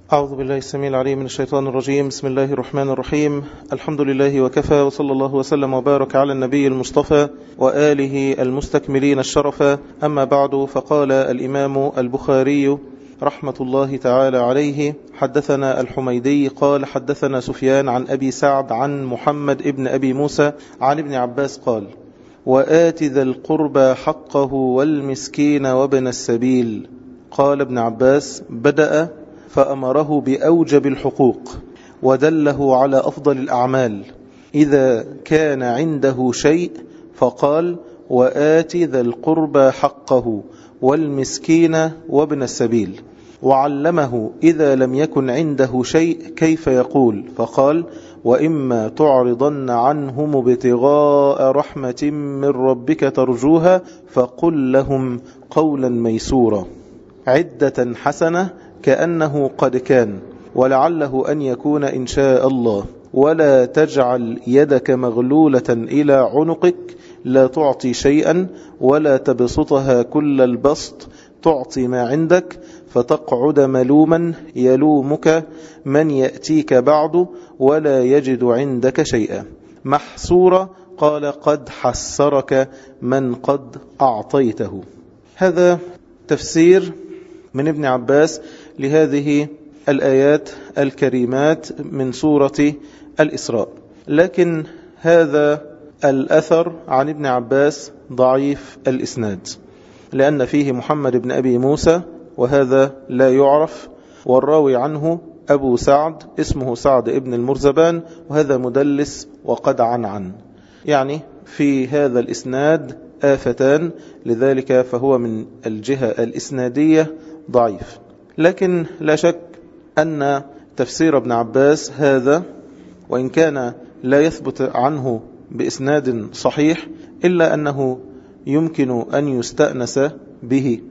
أعوذ بالله السميع العليم من الشيطان الرجيم. بسم الله الرحمن الرحيم. الحمد لله وكفى، وصلى الله وسلم وبارك على النبي المصطفى وآله المستكملين الشرفا. أما بعد، فقال الإمام البخاري رحمة الله تعالى عليه: حدثنا الحميدي قال حدثنا سفيان عن أبي سعد عن محمد ابن أبي موسى عن ابن عباس قال: وآت ذا القربى حقه والمسكين وابن السبيل. قال ابن عباس: بدأ فأمره بأوجب الحقوق ودله على أفضل الأعمال إذا كان عنده شيء، فقال: وآت ذا القربى حقه والمسكين وابن السبيل. وعلمه إذا لم يكن عنده شيء كيف يقول، فقال: وإما تعرضن عنهم ابتغاء رحمة من ربك ترجوها فقل لهم قولا ميسورا. عدة حسنة كأنه قد كان، ولعله أن يكون إن شاء الله. ولا تجعل يدك مغلولة إلى عنقك، لا تعطي شيئا ولا تبسطها كل البسط، تعطي ما عندك فتقعد ملوما يلومك من يأتيك بعد ولا يجد عندك شيئا. محسورة، قال: قد حسرك من قد أعطيته. هذا تفسير من ابن عباس لهذه الآيات الكريمات من سورة الإسراء. لكن هذا الأثر عن ابن عباس ضعيف الإسناد، لأن فيه محمد بن أبي موسى وهذا لا يعرف، والراوي عنه أبو سعد اسمه سعد ابن المرزبان، وهذا مدلس وقد عن يعني في هذا الإسناد آفتان، لذلك فهو من الجهة الإسنادية ضعيف. لكن لا شك أن تفسير ابن عباس هذا، وإن كان لا يثبت عنه بإسناد صحيح، إلا أنه يمكن أن يستأنس به،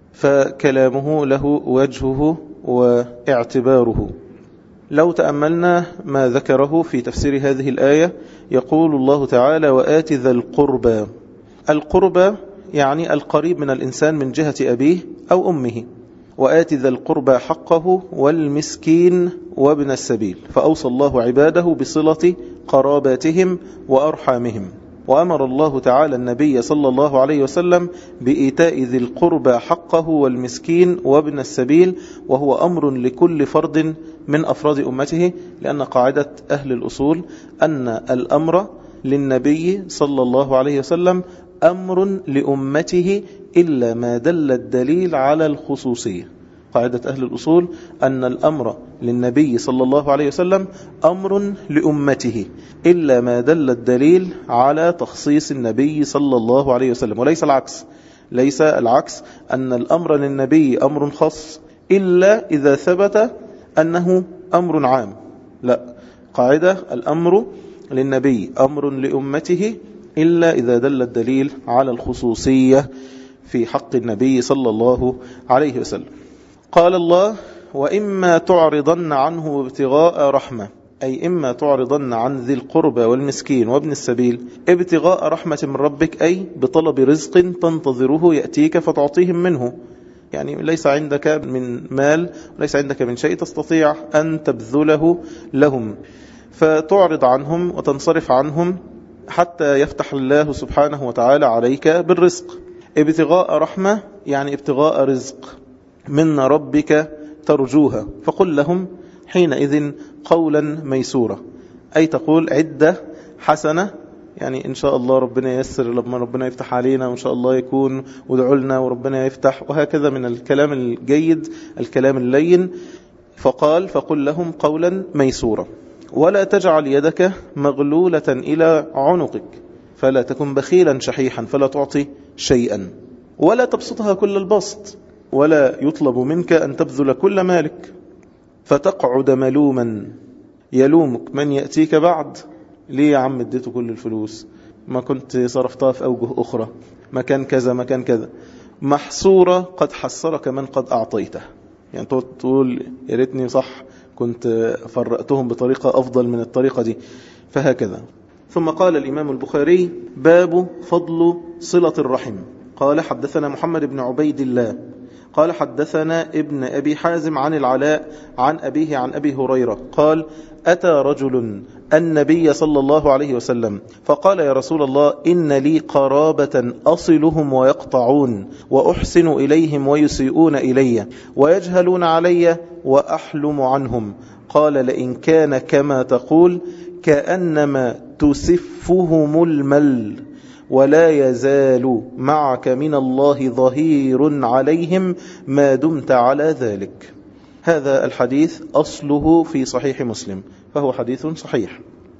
فكلامه له وجهه واعتباره. لو تأملنا ما ذكره في تفسير هذه الآية، يقول الله تعالى: وآت ذا القربى. القربى يعني القريب من الإنسان من جهة أبيه أو أمه. وآت ذا القربى حقه والمسكين وابن السبيل، فأوصى الله عباده بصلة قراباتهم وأرحامهم. وأمر الله تعالى النبي صلى الله عليه وسلم بإيتاء ذي القربى حقه والمسكين وابن السبيل، وهو أمر لكل فرد من أفراد أمته، لأن قاعدة أهل الأصول أن الأمر للنبي صلى الله عليه وسلم أمر لأمته إلا ما دل الدليل على الخصوصية. قاعدة أهل الأصول أن الأمر للنبي صلى الله عليه وسلم أمر لأمته إلا ما دل الدليل على تخصيص النبي صلى الله عليه وسلم، وليس العكس. ليس العكس أن الأمر للنبي أمر خاص إلا إذا ثبت أنه أمر عام. لا، قاعدة الأمر للنبي أمر لأمته إلا إذا دل الدليل على الخصوصية في حق النبي صلى الله عليه وسلم. قال الله: وإما تعرضن عنه ابتغاء رحمة، أي إما تعرضن عن ذي القربى والمسكين وابن السبيل ابتغاء رحمة من ربك، أي بطلب رزق تنتظره يأتيك فتعطيهم منه. يعني ليس عندك من مال وليس عندك من شيء تستطيع أن تبذله لهم، فتعرض عنهم وتنصرف عنهم حتى يفتح الله سبحانه وتعالى عليك بالرزق. ابتغاء رحمة يعني ابتغاء رزق من ربك ترجوها، فقل لهم حينئذ قولا ميسورا، أي تقول عدة حسنة، يعني إن شاء الله ربنا ييسر لما ربنا يفتح علينا، وإن شاء الله يكون ودعوا لنا وربنا يفتح، وهكذا من الكلام الجيد الكلام اللين. فقال: فقل لهم قولا ميسورا. ولا تجعل يدك مغلولة إلى عنقك، فلا تكن بخيلا شحيحا فلا تعطي شيئا، ولا تبسطها كل البسط، ولا يطلب منك أن تبذل كل مالك فتقعد ملوما يلومك من يأتيك بعد. ليه يا عم اديته كل الفلوس؟ ما كنت صرفتها في أوجه أخرى، مكان كذا مكان كذا. محسورة، قد حسرك من قد أعطيته، يعني تقول يا ريتني صح كنت فرقتهم بطريقة أفضل من الطريقة دي، فهكذا. ثم قال الإمام البخاري: باب فضل صلة الرحم. قال: حدثنا محمد بن عبيد الله قال حدثنا ابن أبي حازم عن العلاء عن أبيه عن أبي هريرة قال أتى رجل النبي صلى الله عليه وسلم فقال يا رسول الله إن لي قرابة أصلهم ويقطعون وأحسن إليهم ويسيئون إلي ويجهلون علي وأحلم عنهم. قال لئن كان كما تقول كأنما تسفهم المل ولا يزال معك من الله ظهير عليهم ما دمت على ذلك. هذا الحديث أصله في صحيح مسلم فهو حديث صحيح.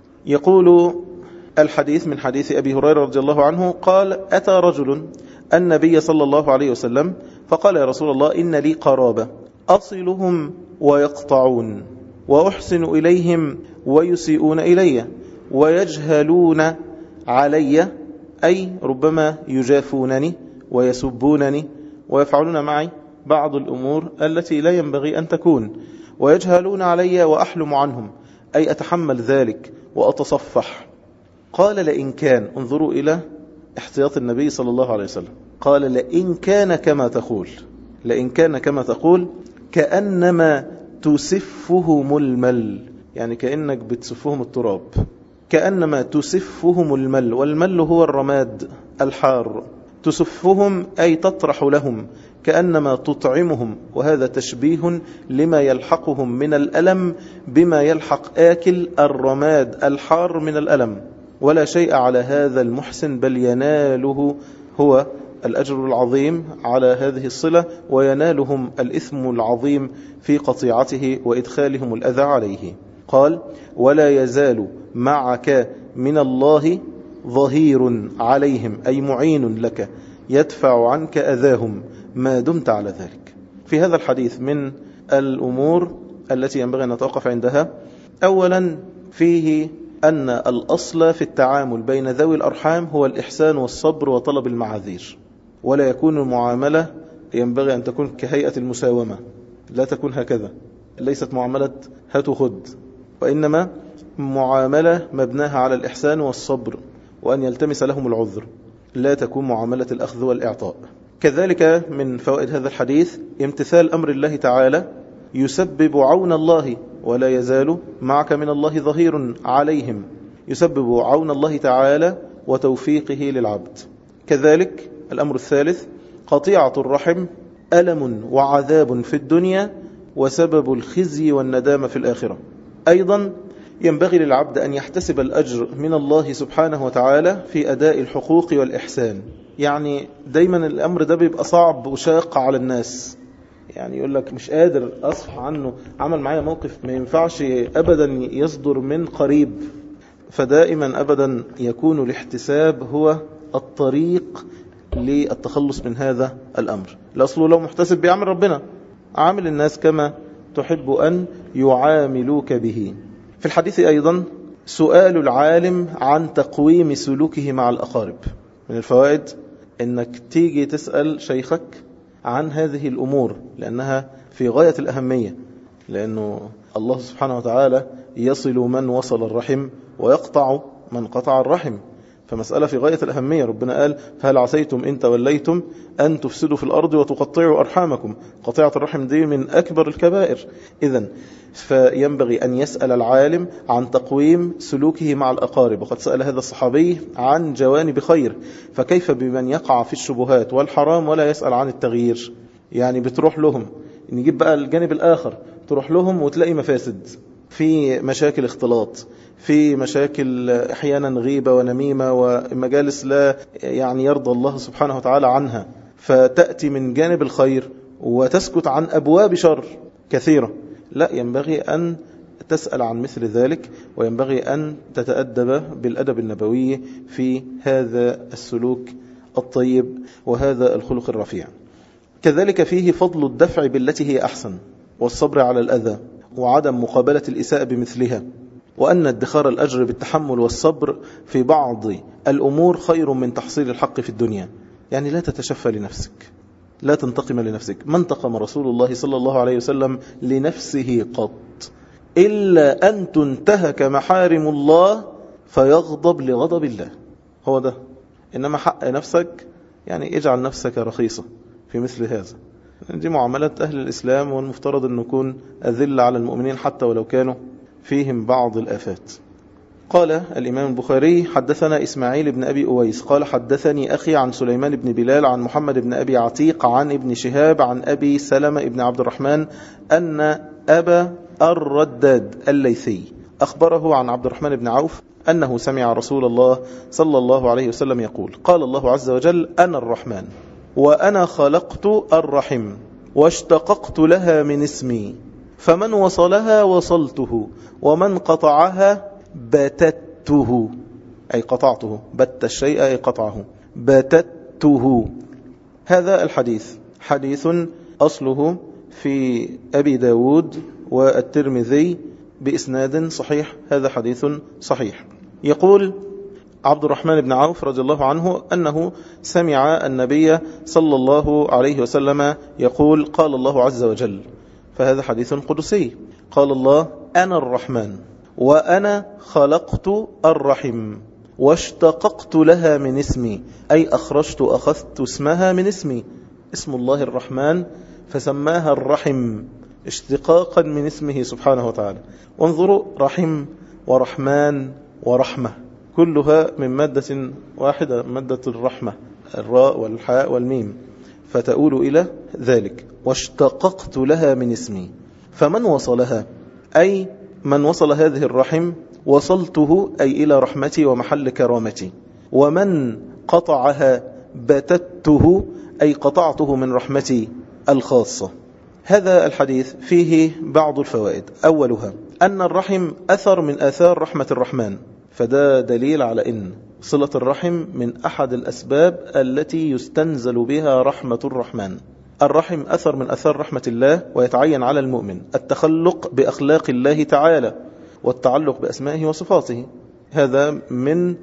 يقول الحديث من حديث أبي هريرة رضي الله عنه قال أتى رجل النبي صلى الله عليه وسلم فقال يا رسول الله إن لي قرابة أصلهم ويقطعون وأحسن إليهم ويسيئون إلي ويجهلون علي أي ربما يجافونني ويسبونني ويفعلون معي بعض الأمور التي لا ينبغي أن تكون ويجهلون علي وأحلم عنهم أي أتحمل ذلك وأتصفح. قال لئن كان انظروا إلى احتياط النبي صلى الله عليه وسلم قال لئن كان كما تقول لئن كان كما تقول كأنما تسفهم المل يعني كأنك بتسفهم التراب كأنما تسفهم المل والمل هو الرماد الحار تسفهم أي تطرح لهم كأنما تطعمهم وهذا تشبيه لما يلحقهم من الألم بما يلحق آكل الرماد الحار من الألم ولا شيء على هذا المحسن بل يناله هو الأجر العظيم على هذه الصلة وينالهم الإثم العظيم في قطيعته وإدخالهم الأذى عليه. قال ولا يزال معك من الله ظهير عليهم أي معين لك يدفع عنك أذاهم ما دمت على ذلك. في هذا الحديث من الأمور التي ينبغي أن نتوقف عندها أولا فيه أن الأصل في التعامل بين ذوي الأرحام هو الإحسان والصبر وطلب المعاذير ولا يكون المعاملة ينبغي أن تكون كهيئة المساومة لا تكون هكذا ليست معاملة هات خد وإنما معاملة مبناها على الإحسان والصبر وأن يلتمس لهم العذر لا تكون معاملة الأخذ والإعطاء. كذلك من فوائد هذا الحديث امتثال أمر الله تعالى يسبب عون الله ولا يزال معك من الله ظهير عليهم يسبب عون الله تعالى وتوفيقه للعبد. كذلك الأمر الثالث قطيعة الرحم ألم وعذاب في الدنيا وسبب الخزي والندامة في الآخرة. أيضا ينبغي للعبد أن يحتسب الأجر من الله سبحانه وتعالى في أداء الحقوق والإحسان. يعني دايما الأمر ده بيبقى صعب وشاق على الناس يعني يقول لك مش قادر أصفح عنه عمل معايا موقف ما ينفعش أبدا يصدر من قريب فدائما أبدا يكون الاحتساب هو الطريق للتخلص من هذا الأمر. الأصل لو محتسب بيعمل ربنا عامل الناس كما تحب أن يعاملوك به. في الحديث أيضا سؤال العالم عن تقويم سلوكه مع الأقارب. من الفوائد أنك تيجي تسأل شيخك عن هذه الأمور لأنها في غاية الأهمية لأنه الله سبحانه وتعالى يصل من وصل الرحم ويقطع من قطع الرحم فمسألة في غاية الأهمية. ربنا قال فهل عسيتم إن توليتم أن تفسدوا في الأرض وتقطعوا أرحامكم. قطيعة الرحم دي من أكبر الكبائر. إذن فينبغي أن يسأل العالم عن تقويم سلوكه مع الأقارب وقد سأل هذا الصحابي عن جوانب خير فكيف بمن يقع في الشبهات والحرام ولا يسأل عن التغيير. يعني بتروح لهم نجيب بقى الجانب الآخر تروح لهم وتلاقي مفاسد في مشاكل اختلاط في مشاكل احيانا غيبة ونميمة ومجالس لا يعني يرضى الله سبحانه وتعالى عنها فتأتي من جانب الخير وتسكت عن أبواب شر كثيرة. لا ينبغي أن تسأل عن مثل ذلك وينبغي أن تتأدب بالأدب النبوي في هذا السلوك الطيب وهذا الخلق الرفيع. كذلك فيه فضل الدفع بالتي هي أحسن والصبر على الأذى وعدم مقابلة الإساءة بمثلها وأن ادخار الأجر بالتحمل والصبر في بعض الأمور خير من تحصيل الحق في الدنيا. يعني لا تتشفى لنفسك لا تنتقم لنفسك. ما انتقم رسول الله صلى الله عليه وسلم لنفسه قط إلا أن تنتهك محارم الله فيغضب لغضب الله. هو ده. إنما حق نفسك يعني اجعل نفسك رخيصة في مثل هذا دي معاملة أهل الإسلام، والمفترض أن نكون أذل على المؤمنين حتى ولو كانوا فيهم بعض الآفات. قال الإمام البخاري: حدثنا إسماعيل بن أبي أويس قال حدثني أخي عن سليمان بن بلال عن محمد بن أبي عتيق عن ابن شهاب عن أبي سلمة بن عبد الرحمن أن أبا الرداد الليثي أخبره عن عبد الرحمن بن عوف أنه سمع رسول الله صلى الله عليه وسلم يقول: قال الله عز وجل: أنا الرحمن وأنا خلقت الرحم واشتققت لها من اسمي، فمن وصلها وصلته ومن قطعها بتته، أي قطعته، بت الشيء أي قطعه، بتته. هذا الحديث حديث أصله في أبي داود والترمذي بإسناد صحيح. هذا حديث صحيح. يقول عبد الرحمن بن عوف رضي الله عنه أنه سمع النبي صلى الله عليه وسلم يقول: قال الله عز وجل. فهذا حديث قدسي. قال الله: أنا الرحمن وأنا خلقت الرحم واشتققت لها من اسمي، أي أخذت اسمها من اسمي، اسم الله الرحمن، فسماها الرحم اشتقاقا من اسمه سبحانه وتعالى. وانظروا، رحم ورحمن ورحمة كلها من مادة واحدة، مادة الرحمة، الراء والحاء والميم، فتؤول إلى ذلك. واشتققت لها من اسمي، فمن وصلها أي من وصل هذه الرحم وصلته أي إلى رحمتي ومحل كرامتي، ومن قطعها بتته أي قطعته من رحمتي الخاصة. هذا الحديث فيه بعض الفوائد. أولها أن الرحم أثر من آثار رحمة الرحمن، فده دليل على أن صلة الرحم من أحد الأسباب التي يستنزل بها رحمة الرحمن. الرحم أثر من أثار رحمة الله، ويتعين على المؤمن التخلق بأخلاق الله تعالى والتعلق بأسمائه وصفاته. هذا من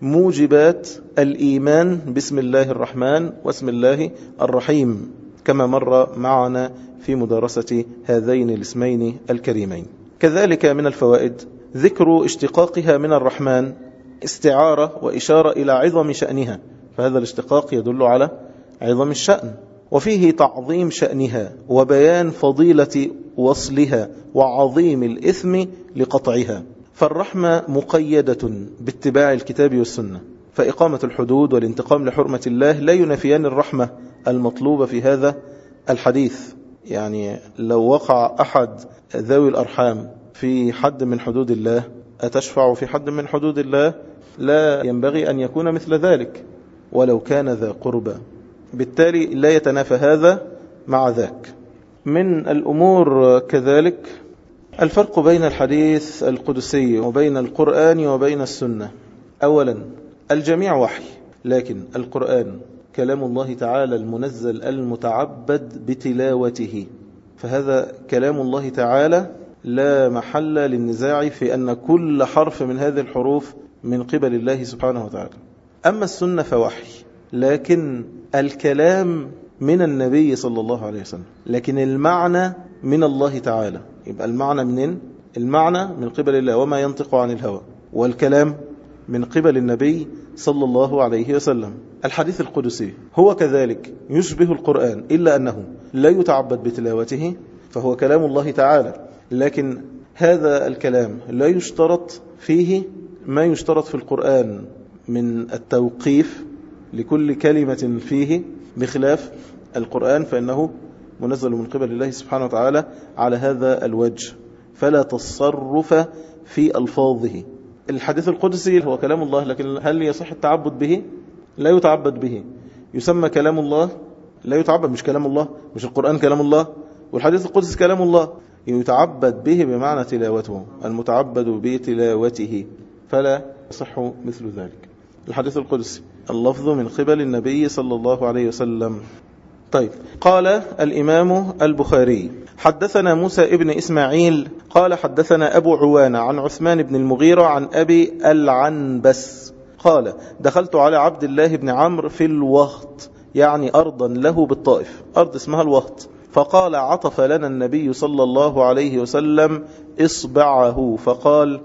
موجبات الإيمان باسم الله الرحمن واسم الله الرحيم، كما مر معنا في مدارسة هذين الاسمين الكريمين. كذلك من الفوائد ذكر اشتقاقها من الرحمن استعارة وإشارة إلى عظم شأنها، فهذا الاشتقاق يدل على عظم الشأن، وفيه تعظيم شأنها وبيان فضيلة وصلها وعظيم الإثم لقطعها. فالرحمة مقيدة باتباع الكتاب والسنة، فإقامة الحدود والانتقام لحرمة الله لا ينفيان الرحمة المطلوبة في هذا الحديث. يعني لو وقع أحد ذوي الأرحام في حد من حدود الله، أتشفع في حد من حدود الله؟ لا ينبغي أن يكون مثل ذلك ولو كان ذا قربى، بالتالي لا يتنافى هذا مع ذاك. من الأمور كذلك الفرق بين الحديث القدسي وبين القرآن وبين السنة. أولا، الجميع وحي، لكن القرآن كلام الله تعالى المنزل المتعبد بتلاوته، فهذا كلام الله تعالى لا محل للنزاع في أن كل حرف من هذه الحروف من قبل الله سبحانه وتعالى. أما السنة فوحي، لكن الكلام من النبي صلى الله عليه وسلم، لكن المعنى من الله تعالى. يبقى المعنى منين؟ المعنى من قبل الله، وما ينطق عن الهوى، والكلام من قبل النبي صلى الله عليه وسلم. الحديث القدسي هو كذلك يشبه القرآن، إلا أنه لا يتعبد بتلاوته، فهو كلام الله تعالى، لكن هذا الكلام لا يشترط فيه ما يشترط في القرآن من التوقيف لكل كلمة فيه، بخلاف القرآن فإنه منزل من قبل الله سبحانه وتعالى على هذا الوجه، فلا تصرف في ألفاظه. الحديث القدسي هو كلام الله، لكن هل يصح التعبد به؟ لا يتعبد به. يسمى كلام الله، لا يتعبد، مش كلام الله، مش القرآن كلام الله والحديث القدسي كلام الله، يتعبد به بمعنى تلاوته، المتعبد بتلاوته، فلا يصح مثل ذلك. الحديث القدسي اللفظ من قبل النبي صلى الله عليه وسلم. طيب، قال الإمام البخاري: حدثنا موسى ابن إسماعيل قال حدثنا أبو عوانة عن عثمان بن المغيرة عن أبي العنبس قال: دخلت على عبد الله بن عمرو في الوهط، يعني أرضا له بالطائف، أرض اسمها الوهط، فقال: عطف لنا النبي صلى الله عليه وسلم إصبعه فقال: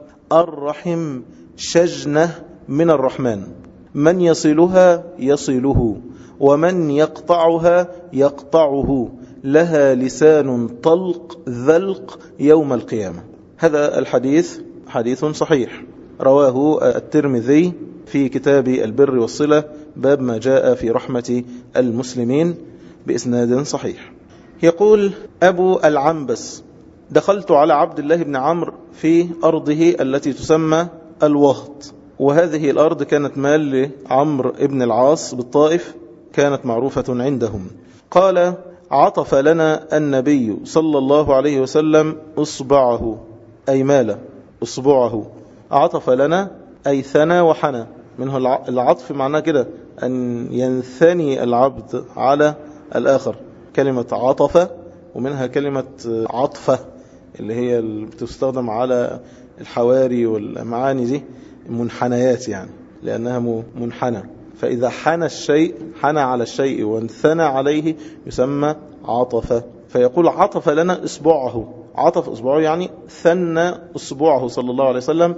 الرحم شجنة من الرحمن، من يصلها يصله، ومن يقطعها يقطعه، لها لسان طلق ذلق يوم القيامة. هذا الحديث حديث صحيح، رواه الترمذي في كتاب البر والصلة، باب ما جاء في رحمة المسلمين، بإسناد صحيح. يقول أبو العنبس: دخلت على عبد الله بن عمرو في أرضه التي تسمى الوهط، وهذه الأرض كانت مال لعمرو بن العاص بالطائف، كانت معروفة عندهم. قال: عطف لنا النبي صلى الله عليه وسلم أصبعه، أي مال أصبعه. عطف لنا أي ثنى وحنى، منه العطف معناه كده أن ينثني العبد على الآخر، كلمة عطف، ومنها كلمة عطفة اللي هي اللي بتستخدم على الحواري والمعاني دي، منحنيات يعني، لأنها منحنى. فإذا حنى الشيء، حنى على الشيء وانثنى عليه، يسمى عطف. فيقول: عطف لنا إصبعه، عطف إصبعه يعني ثنى إصبعه صلى الله عليه وسلم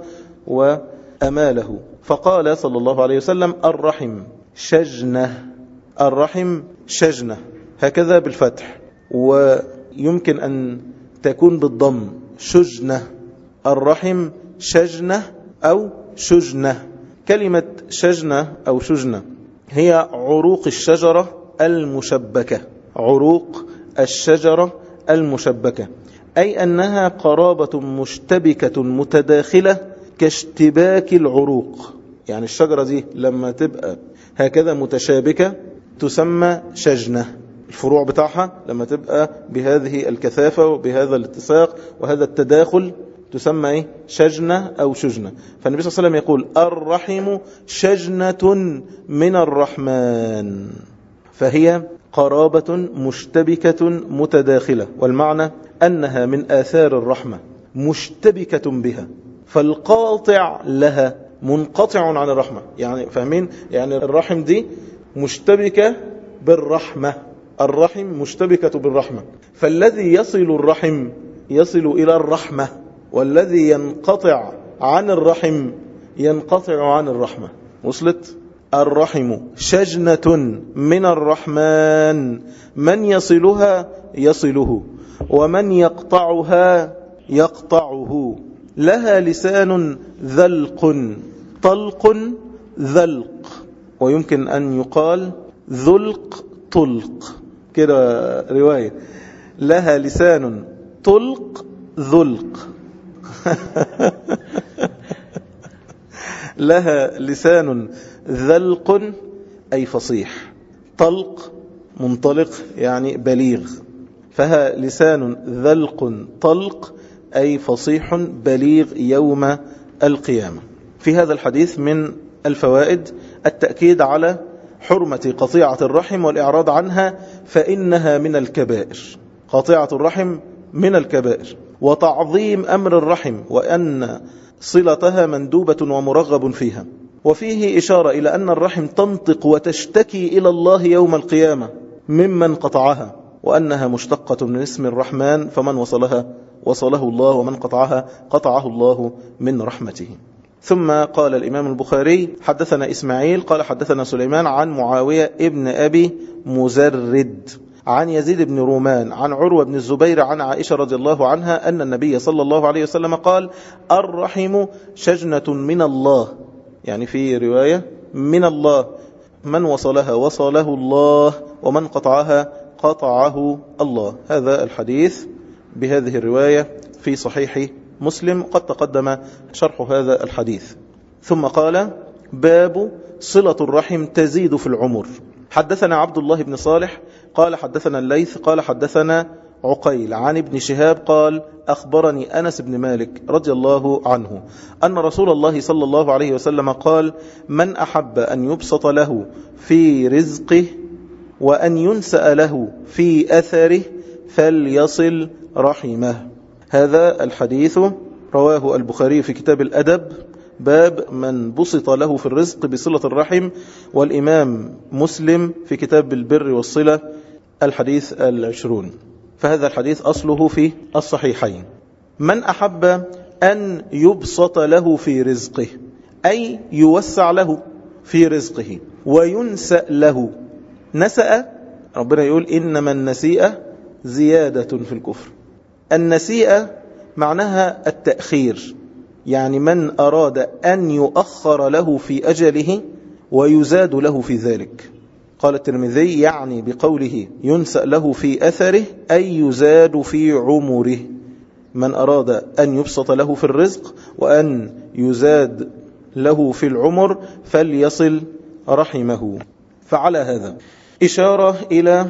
وأماله. فقال صلى الله عليه وسلم: الرحم شجنة، الرحم شجنة، هكذا بالفتح، ويمكن أن تكون بالضم شجنة، الرحم شجنة أو شجنة. كلمة شجنة أو شجنة هي عروق الشجرة المشبكة، عروق الشجرة المشبكة، أي أنها قرابة مشتبكة متداخلة كاشتباك العروق. يعني الشجرة دي لما تبقى هكذا متشابكة تسمى شجنة، الفروع بتاعها لما تبقى بهذه الكثافة وبهذا الاتساق وهذا التداخل تسمى إيه؟ شجنة أو شجنة. فالنبي صلى الله عليه وسلم يقول: الرحم شجنة من الرحمن، فهي قرابة مشتبكة متداخلة، والمعنى أنها من آثار الرحمة مشتبكة بها، فالقاطع لها منقطع عن الرحمة. يعني فاهمين؟ يعني الرحم دي مشتبكة بالرحمة، الرحم مشتبكة بالرحمة، فالذي يصل الرحم يصل إلى الرحمة، والذي ينقطع عن الرحم ينقطع عن الرحمة. وصلت؟ الرحم شجنة من الرحمن، من يصلها يصله، ومن يقطعها يقطعه. لها لسان ذلق طلق ذلق، ويمكن أن يقال ذلق طلق، كده رواية. لها لسان طلق ذلق لها لسان ذلق أي فصيح، طلق منطلق يعني بليغ، فها لسان ذلق طلق أي فصيح بليغ يوم القيامة. في هذا الحديث من الفوائد التأكيد على حرمة قطيعة الرحم والإعراض عنها، فإنها من الكبائر، قطيعة الرحم من الكبائر، وتعظيم أمر الرحم، وأن صلتها مندوبة ومرغب فيها. وفيه إشارة إلى أن الرحم تنطق وتشتكي إلى الله يوم القيامة ممن قطعها، وأنها مشتقة من اسم الرحمن، فمن وصلها وصله الله، ومن قطعها قطعه الله من رحمته. ثم قال الإمام البخاري: حدثنا إسماعيل قال حدثنا سليمان عن معاوية ابن أبي مزرد عن يزيد بن رومان عن عروة بن الزبير عن عائشة رضي الله عنها أن النبي صلى الله عليه وسلم قال: الرحم شجنة من الله، يعني في رواية من الله، من وصلها وصله الله، ومن قطعها قطعه الله. هذا الحديث بهذه الرواية في صحيح مسلم، قد تقدم شرح هذا الحديث. ثم قال: باب صلة الرحم تزيد في العمر. حدثنا عبد الله بن صالح قال حدثنا الليث قال حدثنا عقيل عن ابن شهاب قال: أخبرني أنس بن مالك رضي الله عنه أن رسول الله صلى الله عليه وسلم قال: من أحب أن يبسط له في رزقه وأن ينسأ له في أثره فليصل رحمه. هذا الحديث رواه البخاري في كتاب الأدب، باب من بسط له في الرزق بصلة الرحم، والإمام مسلم في كتاب البر والصلة الحديث 20. فهذا الحديث أصله في الصحيحين. من أحب أن يبسط له في رزقه أي يوسع له في رزقه، وينسأ له. نسأ ربنا يقول: إنما النسيئة زيادة في الكفر. النسيئة معناها التأخير، يعني من أراد أن يؤخر له في أجله ويزاد له في ذلك. قال الترمذي يعني بقوله ينسأ له في أثره أي يزاد في عمره، من أراد أن يبسط له في الرزق وأن يزاد له في العمر فليصل رحمه. فعلى هذا إشارة إلى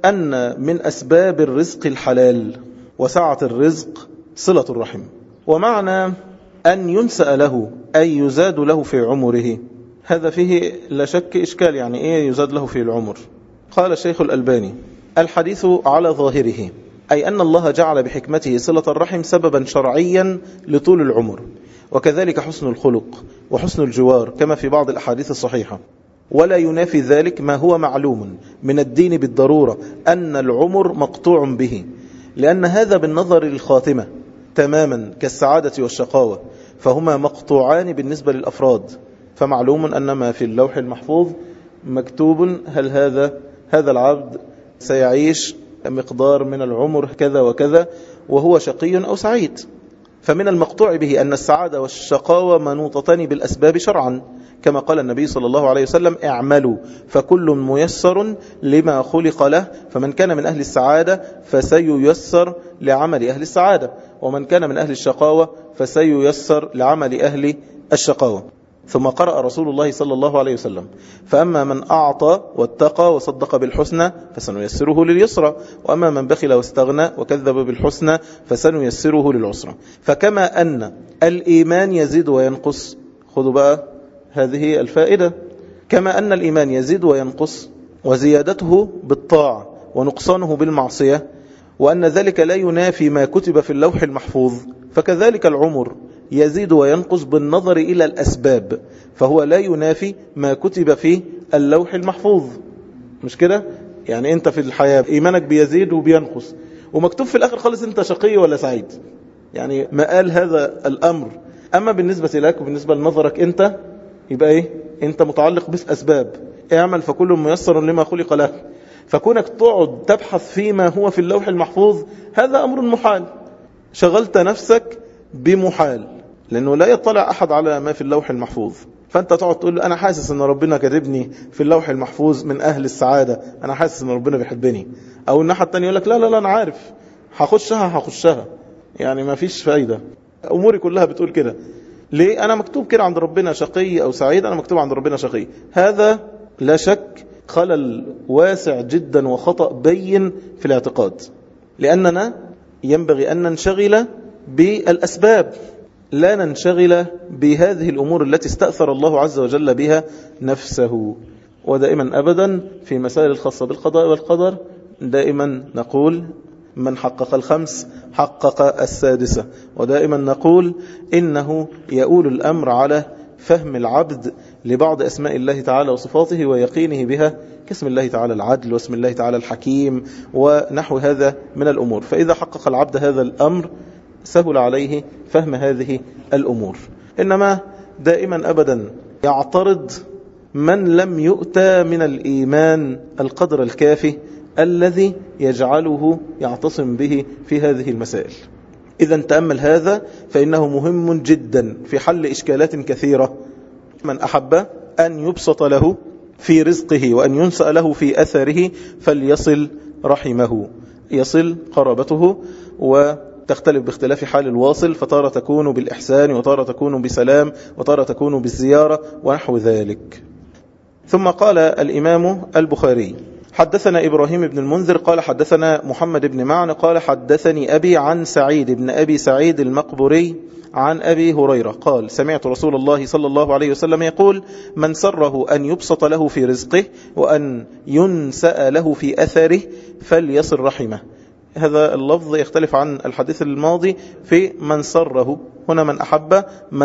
أن من أسباب الرزق الحلال وسعة الرزق صلة الرحم. ومعنى أن ينسأ له أي يزاد له في عمره، هذا فيه لا شك إشكال، يعني إيه يزاد له في العمر؟ قال الشيخ الألباني الحديث على ظاهره، أي أن الله جعل بحكمته صلة الرحم سببا شرعيا لطول العمر، وكذلك حسن الخلق وحسن الجوار كما في بعض الأحاديث الصحيحة. ولا ينافي ذلك ما هو معلوم من الدين بالضرورة أن العمر مقطوع به، لأن هذا بالنظر للخاتمة تماما كالسعادة والشقاوة، فهما مقطوعان بالنسبة للأفراد. فمعلوم أن ما في اللوح المحفوظ مكتوب هل هذا العبد سيعيش مقدار من العمر كذا وكذا وهو شقي أو سعيد. فمن المقطوع به أن السعادة والشقاوة منوطتان بالأسباب شرعا، كما قال النبي صلى الله عليه وسلم اعملوا فكل ميسر لما خلق له، فمن كان من أهل السعادة فسييسر لعمل أهل السعادة، ومن كان من أهل الشقاوة فسييسر لعمل أهل الشقاوة. ثم قرأ رسول الله صلى الله عليه وسلم فأما من أعطى واتقى وصدق بالحسنى فسنيسره لليسرى، وأما من بخل واستغنى وكذب بالحسنى فسنيسره للعسرى. فكما أن الإيمان يزيد وينقص، خذوا بقى هذه الفائدة، كما أن الإيمان يزيد وينقص وزيادته بالطاعة ونقصانه بالمعصية، وأن ذلك لا ينافي ما كتب في اللوح المحفوظ، فكذلك العمر يزيد وينقص بالنظر إلى الأسباب، فهو لا ينافي ما كتب في اللوح المحفوظ. مش كده؟ يعني أنت في الحياة إيمانك بيزيد وبينقص، ومكتوب في الآخر خالص أنت شقي ولا سعيد، يعني ما قال هذا الأمر. أما بالنسبة لك وبالنسبة لنظرك أنت يبقى إيه؟ أنت متعلق بأسباب، اعمل فكل ميسر لما خلق له. فكونك تقعد تبحث فيما هو في اللوح المحفوظ هذا أمر محال، شغلت نفسك بمحال، لأنه لا يطلع أحد على ما في اللوح المحفوظ. فأنت تقعد تقول أنا حاسس أن ربنا كاتبني في اللوح المحفوظ من أهل السعادة، أنا حاسس أن ربنا بيحبني. أو الناحية التانية يقول لك لا لا لا أنا عارف هخشها، يعني ما فيش فايدة، أموري كلها بتقول كده. ليه؟ أنا مكتوب كده عند ربنا شقي أو سعيد، أنا مكتوب عند ربنا شقي. هذا لا شك خلل واسع جدا وخطأ بين في الاعتقاد، لأننا ينبغي أن ننشغل بالأسباب، لا ننشغل بهذه الأمور التي استأثر الله عز وجل بها نفسه. ودائما أبدا في مسائل الخاصة بالقضاء والقدر دائما نقول من حقق الخمس حقق السادسة، ودائما نقول إنه يؤول الأمر على فهم العبد لبعض أسماء الله تعالى وصفاته ويقينه بها، كاسم الله تعالى العدل واسم الله تعالى الحكيم ونحو هذا من الأمور. فإذا حقق العبد هذا الأمر سهل عليه فهم هذه الأمور. إنما دائما أبدا يعترض من لم يؤتى من الإيمان القدر الكافي الذي يجعله يعتصم به في هذه المسائل. إذا تأمل هذا فإنه مهم جدا في حل إشكالات كثيرة. من أحب أن يبسط له في رزقه وأن ينسأ له في أثره فليصل رحمه، يصل قرابته، وتختلف باختلاف حال الواصل، فتارة تكون بالإحسان وتارة تكون بسلام وتارة تكون بالزيارة ونحو ذلك. ثم قال الإمام البخاري حدثنا إبراهيم بن المنذر قال حدثنا محمد بن معن قال حدثني أبي عن سعيد بن أبي سعيد المقبري عن أبي هريرة قال سمعت رسول الله صلى الله عليه وسلم يقول من سره أن يبسط له في رزقه وأن ينسأ له في أثره فليصل رحمه. هذا اللفظ يختلف عن الحديث الماضي في من سره، هنا من أحب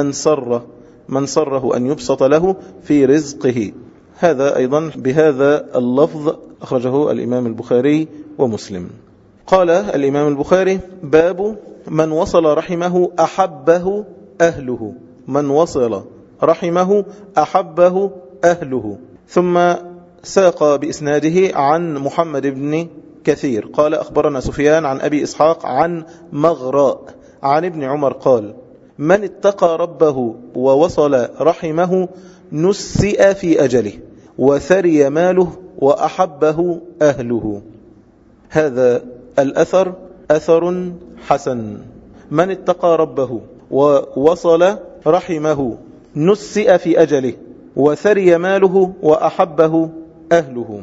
من سره أن يبسط له في رزقه. هذا أيضا بهذا اللفظ أخرجه الإمام البخاري ومسلم. قال الإمام البخاري باب من وصل رحمه أحبه أهله، من وصل رحمه أحبه أهله. ثم ساق بإسناده عن محمد بن كثير. قال أخبرنا سفيان عن أبي إسحاق عن مغراء عن ابن عمر قال من اتقى ربه ووصل رحمه نسئ في أجله وثري ماله وأحبه أهله. هذا الأثر أثر حسن. من اتقى ربه ووصل رحمه نسئ في أجله وثري ماله وأحبه أهله.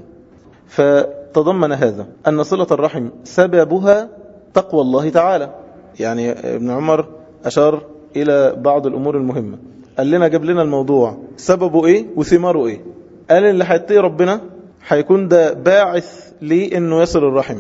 فتضمن هذا أن صلة الرحم سببها تقوى الله تعالى. يعني ابن عمر أشار إلى بعض الأمور المهمة، قال لنا جاب لنا الموضوع سببه إيه وثماره إيه. قال اللي هيتقي ربنا هيكون ده باعث لي أنه يصل الرحم.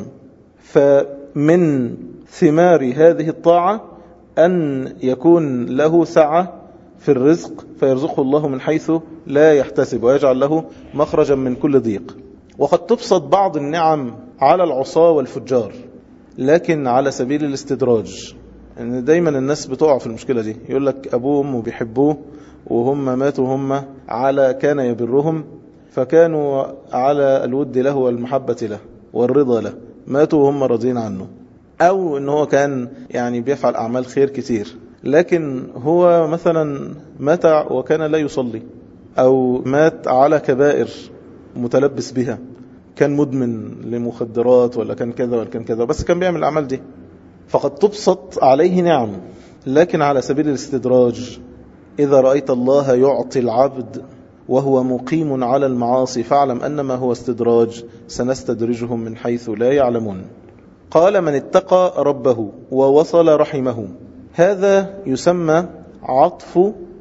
فمن ثمار هذه الطاعة أن يكون له سعة في الرزق فيرزقه الله من حيث لا يحتسب ويجعل له مخرجا من كل ضيق. وقد تبسط بعض النعم على العصاة والفجار لكن على سبيل الاستدراج. يعني دايما الناس بتقع في المشكلة دي، يقول لك أبوه وأمه بيحبوه وهم ماتوا هم على كان يبرهم فكانوا على الود له والمحبة له والرضا له، ماتوا وهم راضين عنه. أو أنه كان يعني بيفعل أعمال خير كتير لكن هو مثلا مات وكان لا يصلي، أو مات على كبائر متلبس بها، كان مدمن لمخدرات ولا كان كذا ولا كان كذا، بس كان بيعمل الأعمال دي. فقد تبسط عليه نعم لكن على سبيل الاستدراج. إذا رأيت الله يعطي العبد وهو مقيم على المعاصي فاعلم أنما هو استدراج، سنستدرجهم من حيث لا يعلمون. قال من اتقى ربه ووصل رحمه. هذا يسمى عطف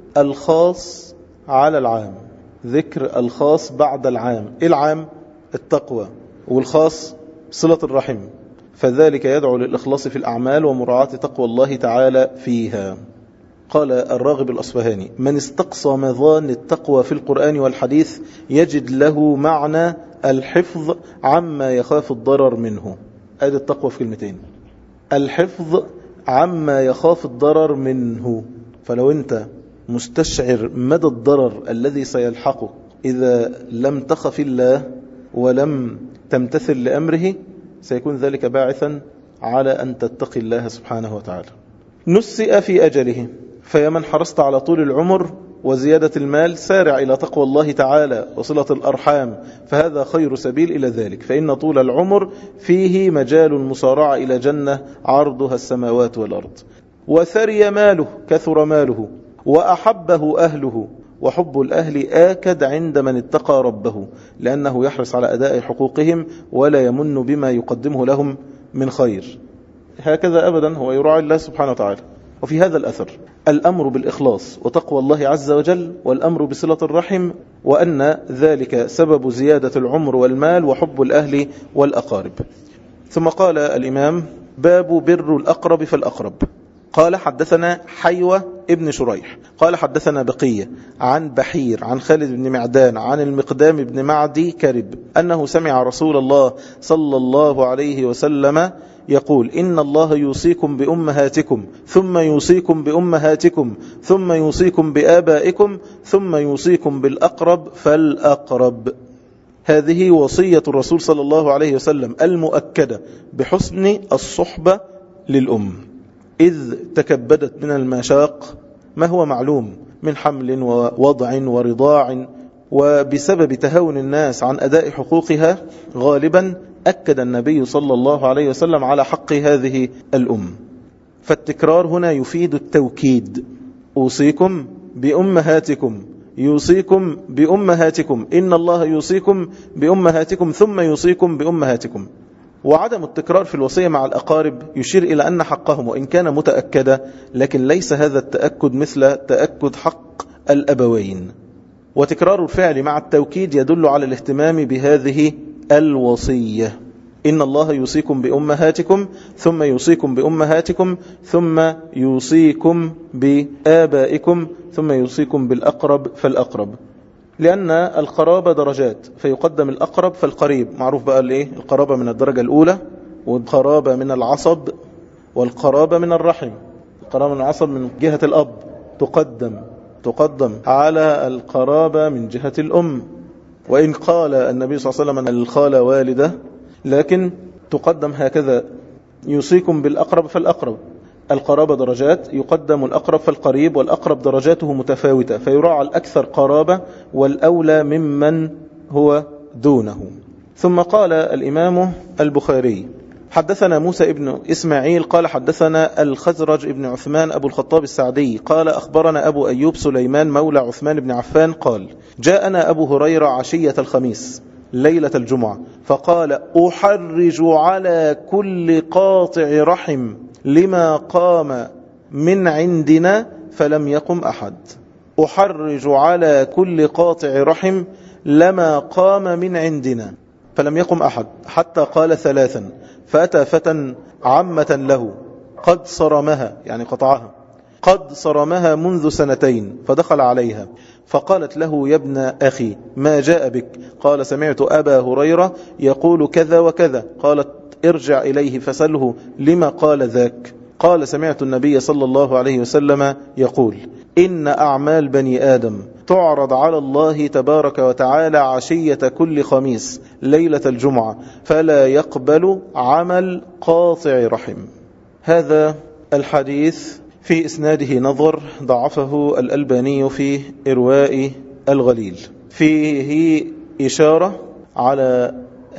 الخاص على العام، ذكر الخاص بعد العام. العام التقوى والخاص صلة الرحم، فذلك يدعو للإخلاص في الأعمال ومراعاة تقوى الله تعالى فيها. قال الراغب الأصفهاني من استقصى مظان التقوى في القرآن والحديث يجد له معنى الحفظ عما يخاف الضرر منه. هذه التقوى في كلمتين، الحفظ عما يخاف الضرر منه. فلو أنت مستشعر مدى الضرر الذي سيلحقك إذا لم تخف الله ولم تمتثل لأمره سيكون ذلك باعثا على أن تتقي الله سبحانه وتعالى. نسئ في أجله، فيا من حرصت على طول العمر وزيادة المال سارع إلى تقوى الله تعالى وصلة الأرحام، فهذا خير سبيل إلى ذلك، فإن طول العمر فيه مجال المصارعة إلى جنة عرضها السماوات والأرض. وثري ماله، كثر ماله، وأحبه أهله، وحب الأهل آكد عند من اتقى ربه لأنه يحرص على أداء حقوقهم ولا يمن بما يقدمه لهم من خير. هكذا أبدا هو يراعي الله سبحانه وتعالى. وفي هذا الأثر الأمر بالإخلاص وتقوى الله عز وجل، والأمر بصلة الرحم، وأن ذلك سبب زيادة العمر والمال وحب الأهل والأقارب. ثم قال الإمام باب بر الأقرب فالأقرب. قال حدثنا حيوة ابن شريح قال حدثنا بقية عن بحير عن خالد بن معدان عن المقدام بن معدي كرب أنه سمع رسول الله صلى الله عليه وسلم يقول إن الله يوصيكم بأمهاتكم ثم يوصيكم بأمهاتكم ثم يوصيكم بآبائكم ثم يوصيكم بالأقرب فالأقرب. هذه وصية الرسول صلى الله عليه وسلم المؤكدة بحسن الصحبة للأم، إذ تكبدت من المشاق ما هو معلوم من حمل ووضع ورضاع، وبسبب تهاون الناس عن أداء حقوقها غالبا أكد النبي صلى الله عليه وسلم على حق هذه الأم. فالتكرار هنا يفيد التوكيد. أوصيكم بأمهاتكم، يوصيكم بأمهاتكم، إن الله يوصيكم بأمهاتكم ثم يوصيكم بأمهاتكم. وعدم التكرار في الوصية مع الأقارب يشير إلى أن حقهم وإن كان متأكدا لكن ليس هذا التأكد مثل تأكد حق الأبوين. وتكرار الفعل مع التوكيد يدل على الاهتمام بهذه الوصية. إن الله يوصيكم بأمهاتكم ثم يوصيكم بأمهاتكم ثم يوصيكم بآبائكم ثم يوصيكم بالأقرب فالأقرب، لأن القرابة درجات فيقدم الأقرب فالقريب. معروف بقى الإيه؟ القرابة من الدرجة الأولى، والقرابة من العصب، والقرابة من الرحم. القرابة من العصب من جهة الأب تقدم على القرابة من جهة الأم. وإن قال النبي صلى الله عليه وسلم أن الخالة والدة، لكن تقدم هكذا: يوصيكم بالأقرب فالأقرب، القرابة درجات، يقدم الأقرب فالقريب، والأقرب درجاته متفاوتة فيراعى الأكثر قرابة والأولى ممن هو دونه. ثم قال الإمام البخاري: حدثنا موسى ابن إسماعيل قال حدثنا الخزرج ابن عثمان أبو الخطاب السعدي قال أخبرنا أبو أيوب سليمان مولى عثمان بن عفان قال: جاءنا أبو هريرة عشية الخميس ليلة الجمعة فقال: أحرج على كل قاطع رحم لما قام من عندنا فلم يقم أحد. أحرج على كل قاطع رحم لما قام من عندنا فلم يقم أحد، حتى قال ثلاثا. فأتى فتى عمة له قد صرمها، يعني قطعها، قد صرمها منذ 2 فدخل عليها فقالت له: يا ابن أخي ما جاء بك؟ قال: سمعت أبا هريرة يقول كذا وكذا. قالت: ارجع إليه فسله لما قال ذاك. قال: سمعت النبي صلى الله عليه وسلم يقول: إن أعمال بني آدم تعرض على الله تبارك وتعالى عشية كل خميس ليلة الجمعة فلا يقبل عمل قاطع رحم. هذا الحديث في إسناده نظر، ضعفه الألباني في إرواء الغليل. فيه إشارة على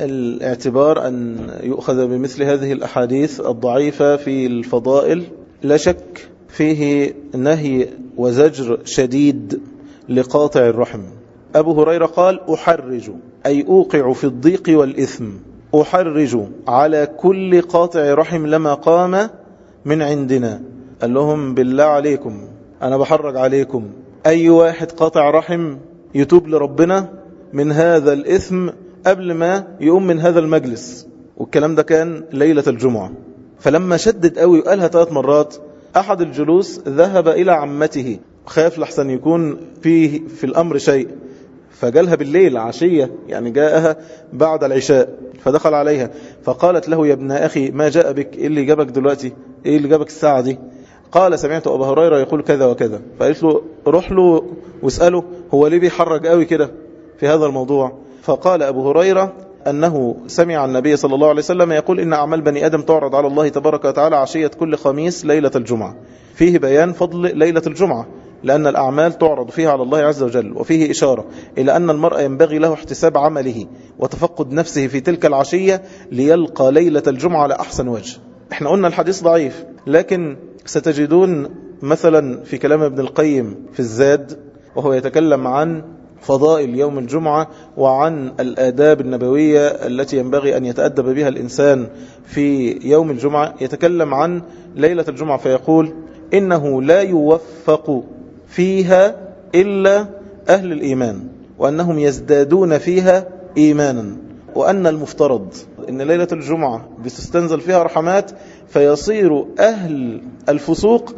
الاعتبار أن يؤخذ بمثل هذه الأحاديث الضعيفة في الفضائل. لا شك فيه نهي وزجر شديد لقاطع الرحم. أبو هريرة قال: أحرج، أي أوقع في الضيق والإثم، أحرج على كل قاطع رحم لما قام من عندنا. قال لهم: بالله عليكم أنا بحرج عليكم، أي واحد قاطع رحم يتوب لربنا من هذا الإثم قبل ما يقوم من هذا المجلس. والكلام ده كان ليلة الجمعة. فلما شدد قوي وقالها 3 مرات، أحد الجلوس ذهب إلى عمته، خاف لحسن يكون في الأمر شيء، فجالها بالليل عشية، يعني جاءها بعد العشاء، فدخل عليها فقالت له: يا ابن أخي ما جاء بك؟ إيه اللي جابك دلوقتي؟ إيه اللي جابك الساعة دي؟ قال: سمعت أبا هريرة يقول كذا وكذا. فقالت له: روح له واسأله هو ليه بيحرج قوي كده في هذا الموضوع. فقال أبو هريرة أنه سمع النبي صلى الله عليه وسلم يقول: إن أعمال بني آدم تعرض على الله تبارك وتعالى عشية كل خميس ليلة الجمعة. فيه بيان فضل ليلة الجمعة، لأن الأعمال تعرض فيها على الله عز وجل. وفيه إشارة إلى أن المرء ينبغي له احتساب عمله وتفقد نفسه في تلك العشية ليلقى ليلة الجمعة على أحسن وجه. احنا قلنا الحديث ضعيف، لكن ستجدون مثلا في كلام ابن القيم في الزاد، وهو يتكلم عن فضائل يوم الجمعة وعن الآداب النبوية التي ينبغي أن يتأدب بها الإنسان في يوم الجمعة، يتكلم عن ليلة الجمعة فيقول: إنه لا يوفق فيها إلا أهل الإيمان، وأنهم يزدادون فيها إيمانا، وأن المفترض أن ليلة الجمعة بتستنزل فيها رحمات، فيصير أهل الفسوق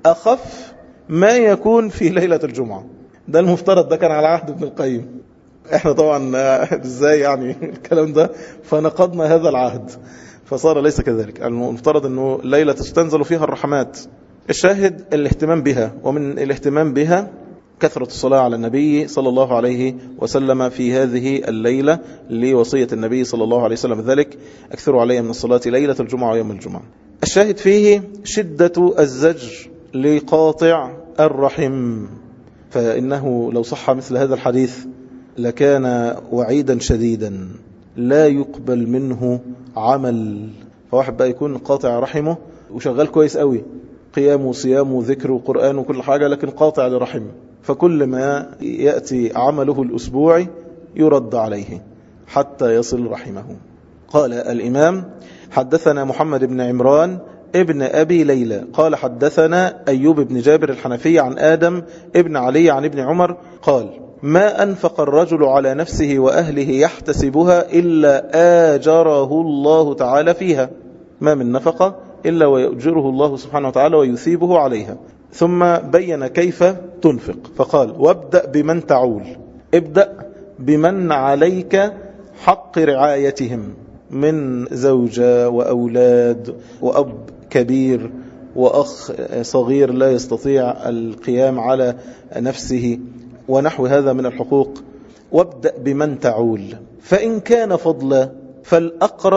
أخف ما يكون في ليلة الجمعة. ده المفترض، ده كان على عهد ابن القيم. احنا طبعا ازاي يعني الكلام ده، فنقضنا هذا العهد فصار ليس كذلك. المفترض أنه ليلة تستنزل فيها الرحمات. الشاهد الاهتمام بها، ومن الاهتمام بها كثرة الصلاة على النبي صلى الله عليه وسلم في هذه الليلة لوصية النبي صلى الله عليه وسلم ذلك: أكثروا علي من الصلاة ليلة الجمعة ويوم الجمعة. الشاهد فيه شدة الزجر لقاطع الرحم، فإنه لو صح مثل هذا الحديث لكان وعيدا شديدا لا يقبل منه عمل. فواحد بقى يكون قاطع رحمه وشغال كويس قوي، قيام وصيام وذكر وقرآن وكل حاجة، لكن قاطع لرحمه، فكل ما يأتي عمله الأسبوعي يرد عليه حتى يصل رحمه. قال الإمام: حدثنا محمد بن عمران ابن أبي ليلى قال حدثنا أيوب بن جابر الحنفي عن آدم ابن علي عن ابن عمر قال: ما أنفق الرجل على نفسه وأهله يحتسبها إلا آجره الله تعالى فيها. ما من نفقة إلا ويؤجره الله سبحانه وتعالى ويثيبه عليها. ثم بين كيف تنفق فقال: وابدأ بمن تعول، ابدأ بمن عليك حق رعايتهم من زوجة وأولاد وأب كبير وأخ صغير لا يستطيع القيام على نفسه ونحو هذا من الحقوق. وابدأ بمن تعول، فإن كان فضلا فالأقرب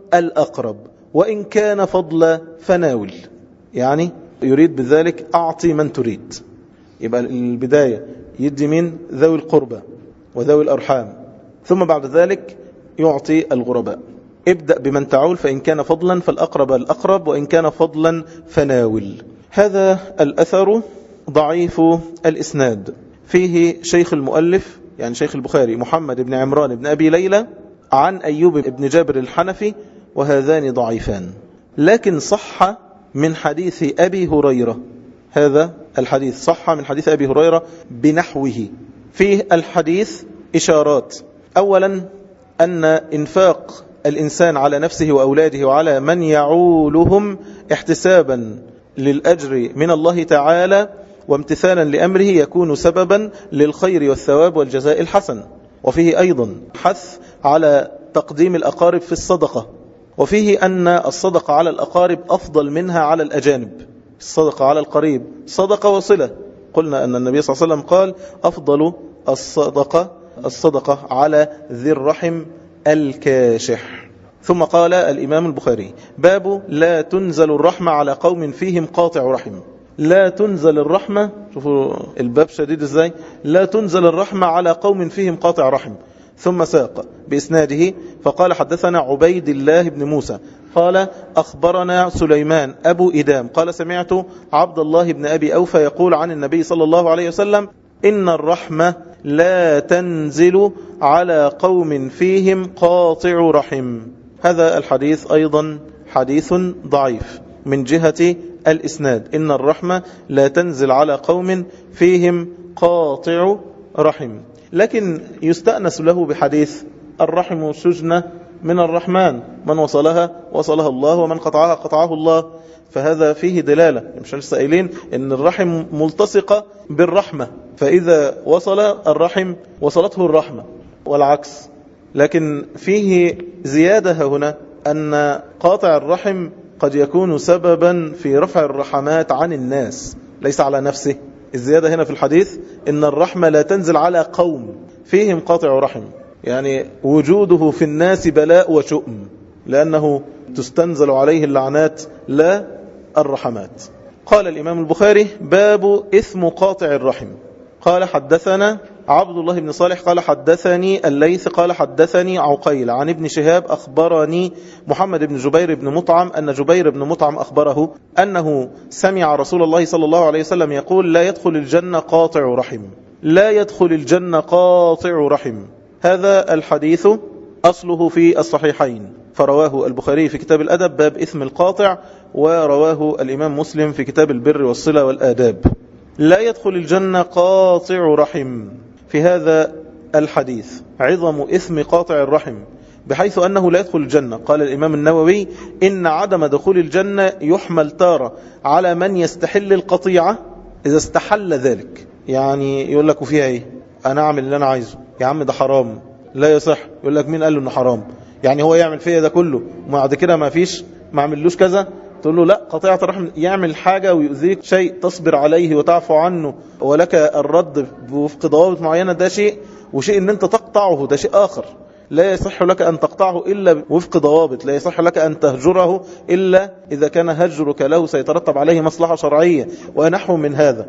الأقرب، وإن كان فضلا فناول. يعني يريد بذلك أعطي من تريد. يبقى البداية يدي من ذوي القربى وذوي الأرحام، ثم بعد ذلك يعطي الغرباء. ابدأ بمن تعول، فإن كان فضلا فالأقرب الأقرب، وإن كان فضلا فناول. هذا الأثر ضعيف الإسناد، فيه شيخ المؤلف يعني شيخ البخاري محمد بن عمران بن أبي ليلى عن أيوب بن جابر الحنفي، وهذان ضعيفان. لكن صح من حديث أبي هريرة، هذا الحديث صح من حديث أبي هريرة بنحوه. فيه الحديث إشارات. أولا أن إنفاق الإنسان على نفسه وأولاده وعلى من يعولهم احتسابا للأجر من الله تعالى وامتثالا لأمره يكون سببا للخير والثواب والجزاء الحسن. وفيه أيضا حث على تقديم الأقارب في الصدقة، وفيه أن الصدقة على الأقارب أفضل منها على الأجانب. الصدقة على القريب صدقة وصلة. قلنا أن النبي صلى الله عليه وسلم قال أفضل الصدقة على ذي الرحم الكاشح. ثم قال الإمام البخاري باب لا تنزل الرحمة على قوم فيهم قاطع رحم. لا تنزل الرحمة، شوفوا الباب شديد ازاي، لا تنزل الرحمة على قوم فيهم قاطع رحم. ثم ساق بإسناده فقال حدثنا عبيد الله بن موسى قال أخبرنا سليمان أبو إدام قال سمعت عبد الله بن أبي أوفى يقول عن النبي صلى الله عليه وسلم إن الرحمة لا تنزل على قوم فيهم قاطع رحم. هذا الحديث أيضا حديث ضعيف من جهة الإسناد. إن الرحمة لا تنزل على قوم فيهم قاطع رحم. لكن يستأنس له بحديث الرحم سجنة من الرحمن، من وصلها وصلها الله ومن قطعها قطعه الله. فهذا فيه دلالة، مش لسه قايلين إن الرحم ملتصقة بالرحمة، فإذا وصل الرحم وصلته الرحمة والعكس. لكن فيه زيادة هنا أن قاطع الرحم قد يكون سببا في رفع الرحمات عن الناس ليس على نفسه. الزيادة هنا في الحديث إن الرحمة لا تنزل على قوم فيهم قاطع رحم، يعني وجوده في الناس بلاء وشؤم، لأنه تستنزل عليه اللعنات لا الرحمات. قال الإمام البخاري باب إثم قاطع الرحم. قال حدثنا عبد الله بن صالح قال حدثني الليث قال حدثني عقيل عن ابن شهاب أخبرني محمد بن جبير بن مطعم أن جبير بن مطعم أخبره أنه سمع رسول الله صلى الله عليه وسلم يقول لا يدخل الجنة قاطع رحم. لا يدخل الجنة قاطع رحم. هذا الحديث أصله في الصحيحين، فرواه البخاري في كتاب الأدب باب إثم القاطع، ورواه الإمام مسلم في كتاب البر والصلة والآداب. لا يدخل الجنة قاطع رحم. في هذا الحديث عظم إثم قاطع الرحم بحيث أنه لا يدخل الجنة. قال الإمام النووي إن عدم دخول الجنة يحمل تارة على من يستحل القطيعة إذا استحل ذلك. يعني يقول لك وفيها إيه، أنا أعمل اللي أنا عايزه يا عم ده حرام لا يصح. يقول لك مين قال له إنه حرام؟ يعني هو يعمل فيها ده كله وبعد كده ما فيش ما عملوش كذا؟ تقول له لا، قطيعة الرحم يعمل حاجة ويؤذيك شيء تصبر عليه وتعفو عنه ولك الرد وفق ضوابط معينة، ده شيء، وشيء ان انت تقطعه ده شيء آخر. لا يصح لك أن تقطعه إلا وفق ضوابط، لا يصح لك أن تهجره إلا إذا كان هجرك له سيترتب عليه مصلحة شرعية ونحو من هذا.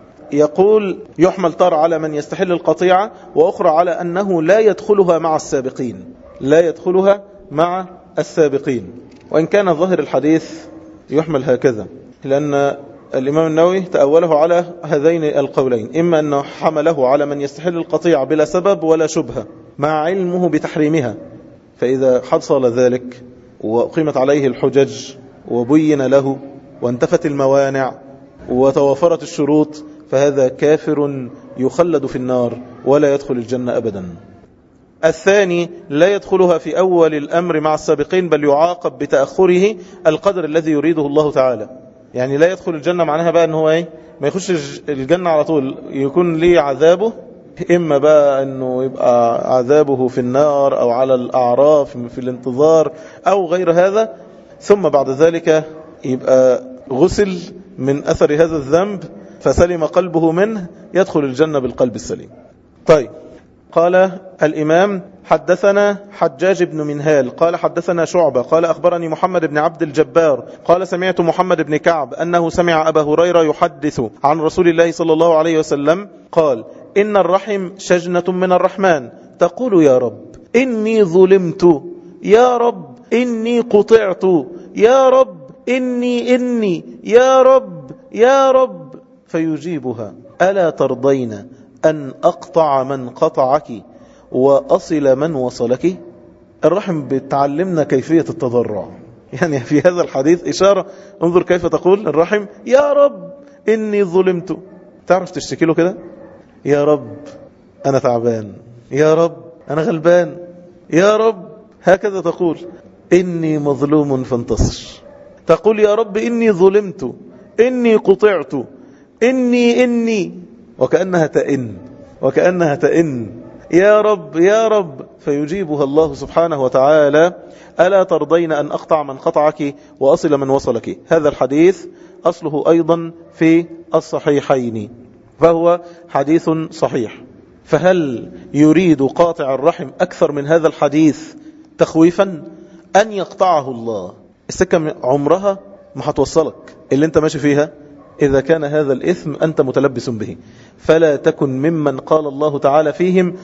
يقول يحمل تارة على من يستحل القطيعة، وأخرى على أنه لا يدخلها مع السابقين، لا يدخلها مع السابقين. وإن كان ظاهر الحديث يحمل هكذا، لأن الإمام النووي تأوله على هذين القولين، إما أنه حمله على من يستحل القطيعة بلا سبب ولا شبهة مع علمه بتحريمها، فإذا حصل ذلك وقيمت عليه الحجج وبين له وانتفت الموانع وتوافرت الشروط فهذا كافر يخلد في النار ولا يدخل الجنة أبدا. الثاني لا يدخلها في أول الأمر مع السابقين بل يعاقب بتأخره القدر الذي يريده الله تعالى. يعني لا يدخل الجنة معناها بقى أنه إيه؟ ما يخش الجنة على طول، يكون ليه عذابه، إما بقى أنه يبقى عذابه في النار أو على الأعراف في الانتظار أو غير هذا، ثم بعد ذلك يبقى غسل من أثر هذا الذنب فسلم قلبه منه، يدخل الجنة بالقلب السليم. طيب قال الإمام حدثنا حجاج بن منهال قال حدثنا شعبة قال أخبرني محمد بن عبد الجبار قال سمعت محمد بن كعب أنه سمع أبا هريرة يحدث عن رسول الله صلى الله عليه وسلم قال إن الرحم شجنة من الرحمن تقول يا رب إني ظلمت، يا رب إني قطعت، يا رب إني يا رب يا رب، فيجيبها ألا ترضين أن أقطع من قطعك وأصل من وصلك؟ الرحم بتعلمنا كيفية التضرع، يعني في هذا الحديث إشارة. انظر كيف تقول الرحم يا رب إني ظلمت. تعرف تشتكي له كده؟ يا رب أنا تعبان، يا رب أنا غلبان، يا رب. هكذا تقول إني مظلوم فانتصر. تقول يا رب إني ظلمت، إني قطعت، إني وكأنها تئن يا رب يا رب، فيجيبها الله سبحانه وتعالى ألا ترضين أن أقطع من قطعك وأصل من وصلك. هذا الحديث أصله أيضا في الصحيحين، فهو حديث صحيح. فهل يريد قاطع الرحم أكثر من هذا الحديث تخويفا أن يقطعه الله؟ السكة عمرها ما هتوصلك اللي انت ماشي فيها إذا كان هذا الإثم أنت متلبس به. فلا تكن ممن قال الله تعالى فيهم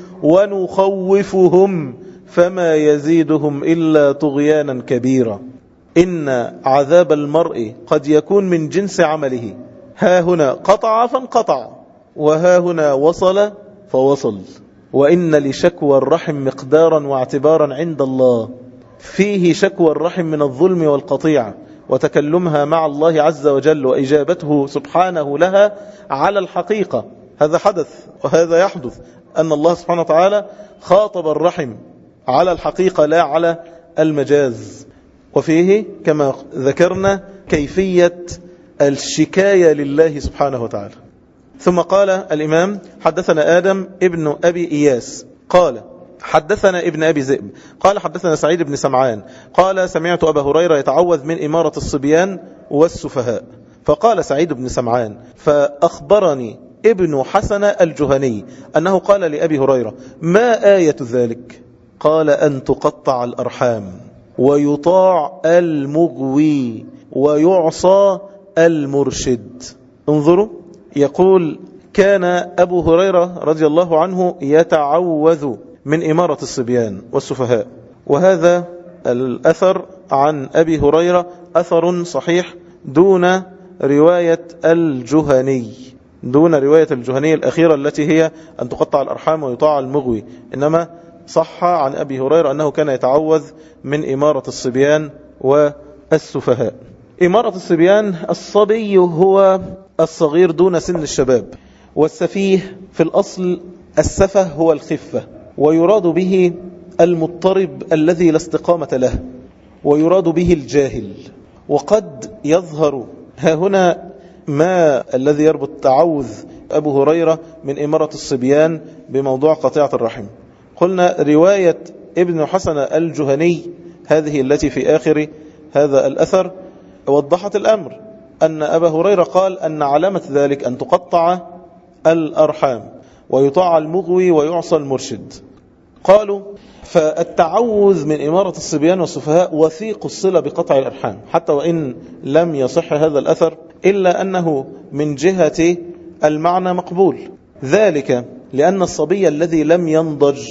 ونخوفهم فما يزيدهم إلا طغيانا كبيرا. إن عذاب المرء قد يكون من جنس عمله، ها هنا قطع فانقطع، وها هنا وصل فوصل. وإن لشكوى الرحم مقدارا واعتبارا عند الله، فيه شكوى الرحم من الظلم والقطيعة وتكلمها مع الله عز وجل وإجابته سبحانه لها على الحقيقة. هذا حدث وهذا يحدث، أن الله سبحانه وتعالى خاطب الرحم على الحقيقة لا على المجاز. وفيه كما ذكرنا كيفية الشكاية لله سبحانه وتعالى. ثم قال الإمام حدثنا آدم ابن أبي إياس قال حدثنا ابن أبي ذئب قال حدثنا سعيد بن سمعان قال سمعت أبا هريرة يتعوذ من إمارة الصبيان والسفهاء. فقال سعيد بن سمعان فأخبرني ابن حسن الجهني أنه قال لأبي هريرة ما آية ذلك؟ قال أن تقطع الأرحام ويطاع المغوي ويعصى المرشد. انظروا، يقول كان أبو هريرة رضي الله عنه يتعوذ من إمارة الصبيان والسفهاء. وهذا الأثر عن أبي هريرة أثر صحيح دون رواية الجهني، دون رواية الجهني الأخيرة التي هي أن تقطع الأرحام ويطاع المغوي، إنما صح عن أبي هريرة أنه كان يتعوذ من إمارة الصبيان والسفهاء. إمارة الصبيان، الصبي هو الصغير دون سن الشباب، والسفيه في الأصل السفه هو الخفة، ويراد به المضطرب الذي لا استقامة له، ويراد به الجاهل. وقد يظهر ها هنا ما الذي يربط تعوذ أبو هريرة من إمارة الصبيان بموضوع قطيعة الرحم. قلنا رواية ابن حسن الجهني هذه التي في آخر هذا الأثر وضحت الأمر، أن أبا هريرة قال أن علامة ذلك أن تقطع الأرحام ويطاع المغوي ويعصى المرشد. قالوا فالتعوذ من إمارة الصبيان والسفهاء وثيق الصلة بقطع الأرحام، حتى وإن لم يصح هذا الأثر إلا أنه من جهة المعنى مقبول. ذلك لأن الصبي الذي لم ينضج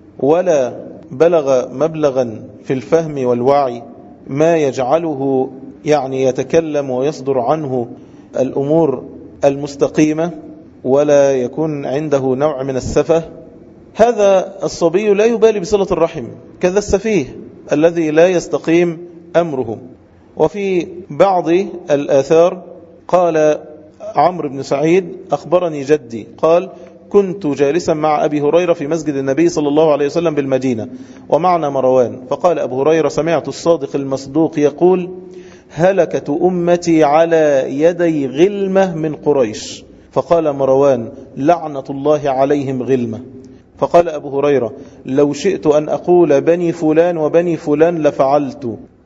ولا بلغ مبلغا في الفهم والوعي ما يجعله يعني يتكلم ويصدر عنه الأمور المستقيمة ولا يكون عنده نوع من السفه، هذا الصبي لا يبالي بصلة الرحم، كذا السفيه الذي لا يستقيم أمره. وفي بعض الآثار قال عمرو بن سعيد أخبرني جدي قال كنت جالسا مع أبي هريرة في مسجد النبي صلى الله عليه وسلم بالمدينة ومعنا مروان، فقال أبو هريرة سمعت الصادق المصدوق يقول هلكة أمتي على يدي غلمة من قريش. فقال مروان لعنة الله عليهم غلمة. فقال أبو هريرة لو شئت أن أقول بني فلان وبني فلان لفعلت،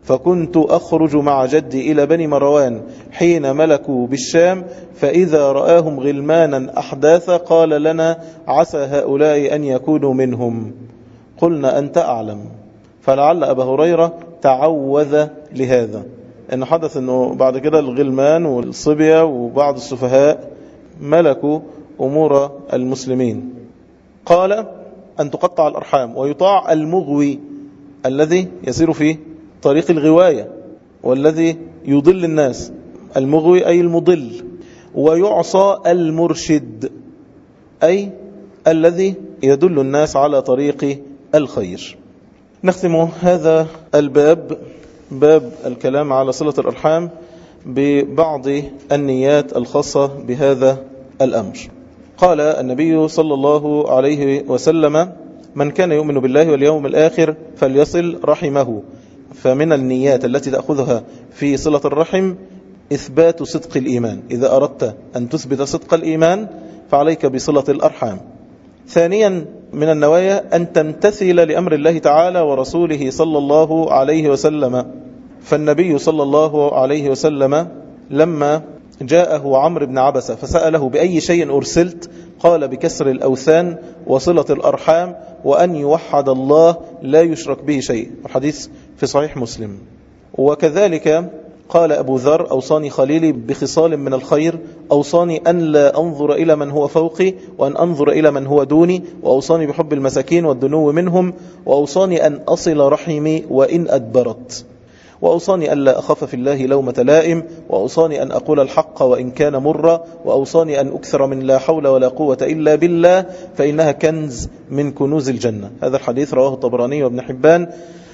فكنت أخرج مع جدي إلى بني مروان حين ملكوا بالشام، فإذا رآهم غلمانا أحداثا قال لنا عسى هؤلاء أن يكونوا منهم. قلنا أنت أعلم. فلعل أبا هريرة تعوذ لهذا، إن حدث أنه بعد كده الغلمان والصبية وبعض السفهاء ملكوا أمور المسلمين. قال أن تقطع الأرحام ويطاع المغوي الذي يسير في طريق الغواية والذي يضل الناس، المغوي أي المضل، ويعصى المرشد أي الذي يدل الناس على طريق الخير. نختم هذا الباب، باب الكلام على صلة الأرحام، ببعض النيات الخاصة بهذا الأمر. قال النبي صلى الله عليه وسلم: من كان يؤمن بالله واليوم الآخر فليصل رحمه. فمن النيات التي تأخذها في صلة الرحم إثبات صدق الإيمان. إذا أردت أن تثبت صدق الإيمان فعليك بصلة الأرحام. ثانيا من النوايا أن تمتثل لأمر الله تعالى ورسوله صلى الله عليه وسلم. فالنبي صلى الله عليه وسلم لما جاءه عمرو بن عبسة فسأله: بأي شيء أرسلت؟ قال: بكسر الأوثان وصلة الأرحام وأن يوحد الله لا يشرك به شيء. الحديث في صحيح مسلم. وكذلك قال أبو ذر: أوصاني خليلي بخصال من الخير، أوصاني أن لا أنظر إلى من هو فوقي وأن أنظر إلى من هو دوني، وأوصاني بحب المساكين والدنو منهم، وأوصاني أن أصل رحمي وإن أدبرت، وأوصاني أن لا أخاف في الله لومة لائم، وأوصاني أن أقول الحق وإن كان مرة، وأوصاني أن أكثر من لا حول ولا قوة إلا بالله فإنها كنز من كنوز الجنة. هذا الحديث رواه الطبراني وابن حبان،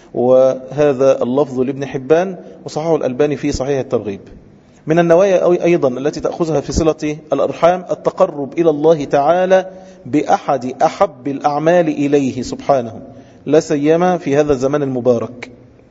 وهذا اللفظ لابن حبان، وصححه الألباني في صحيح الترغيب. من النوايا أيضا التي تأخذها في صلة الأرحام التقرب إلى الله تعالى بأحد أحب الأعمال إليه سبحانه، لا سيما في هذا الزمان المبارك.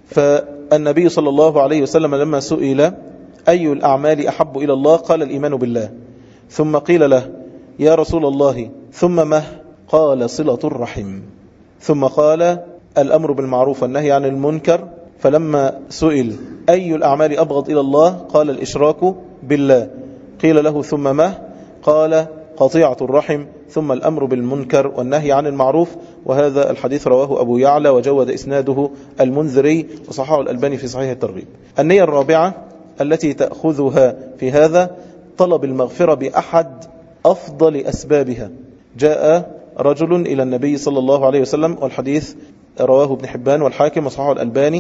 فالنبي صلى الله عليه وسلم لما سئل أي الأعمال أحب إلى الله قال: الإيمان بالله. ثم قيل له: يا رسول الله ثم ما؟ قال: صلة الرحم. ثم قال: الأمر بالمعروف والنهي عن المنكر. فلما سئل أي الأعمال أبغض إلى الله قال: الإشراك بالله. قيل له: ثم ما؟ قال: قطيعة الرحم، ثم الأمر بالمنكر والنهي عن المعروف. وهذا الحديث رواه أبو يعلى وجود إسناده المنذري وصححه الألباني في صحيح الترغيب. النية الرابعة التي تأخذها في هذا طلب المغفرة بأحد أفضل أسبابها. جاء رجل إلى النبي صلى الله عليه وسلم، والحديث رواه ابن حبان والحاكم وصححه الألباني،